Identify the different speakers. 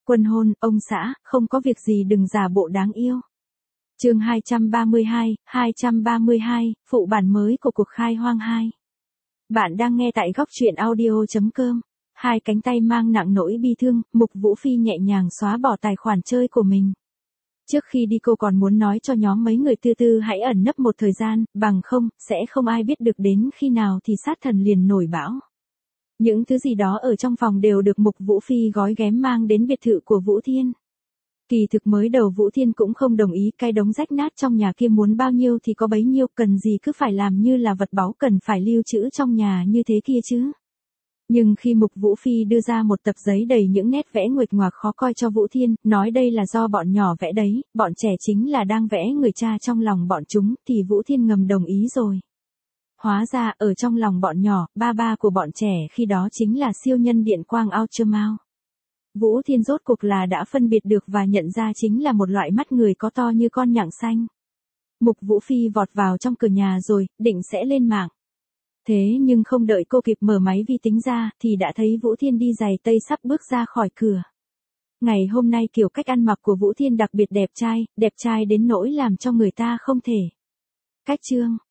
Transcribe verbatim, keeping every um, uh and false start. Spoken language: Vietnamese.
Speaker 1: Quân hôn, ông xã, không có việc gì đừng giả bộ đáng yêu. Chương hai trăm ba mươi hai, hai trăm ba mươi hai, phụ bản mới của cuộc khai hoang hai. Bạn đang nghe tại góc truyện audio chấm com. Hai cánh tay mang nặng nỗi bi thương, Mục Vũ Phi nhẹ nhàng xóa bỏ tài khoản chơi của mình. Trước khi đi cô còn muốn nói cho nhóm mấy người tư tư hãy ẩn nấp một thời gian, bằng không, sẽ không ai biết được đến khi nào thì sát thần liền nổi bão. Những thứ gì đó ở trong phòng đều được Mục Vũ Phi gói ghém mang đến biệt thự của Vũ Thiên. Kỳ thực mới đầu Vũ Thiên cũng không đồng ý, cái đống rách nát trong nhà kia muốn bao nhiêu thì có bấy nhiêu, cần gì cứ phải làm như là vật báu cần phải lưu trữ trong nhà như thế kia chứ. Nhưng khi Mục Vũ Phi đưa ra một tập giấy đầy những nét vẽ nguệch ngoạc khó coi cho Vũ Thiên, nói đây là do bọn nhỏ vẽ đấy, bọn trẻ chính là đang vẽ người cha trong lòng bọn chúng, thì Vũ Thiên ngầm đồng ý rồi. Hóa ra, ở trong lòng bọn nhỏ, ba ba của bọn trẻ khi đó chính là siêu nhân điện quang Ultraman. Vũ Thiên rốt cuộc là đã phân biệt được và nhận ra chính là một loại mắt người có to như con nhặng xanh. Mục Vũ Phi vọt vào trong cửa nhà rồi, định sẽ lên mạng. Thế nhưng không đợi cô kịp mở máy vi tính ra, thì đã thấy Vũ Thiên đi giày tây sắp bước ra khỏi cửa. Ngày hôm nay kiểu cách ăn mặc của Vũ Thiên đặc biệt đẹp trai, đẹp trai đến nỗi làm cho người ta không thể. Cách chương,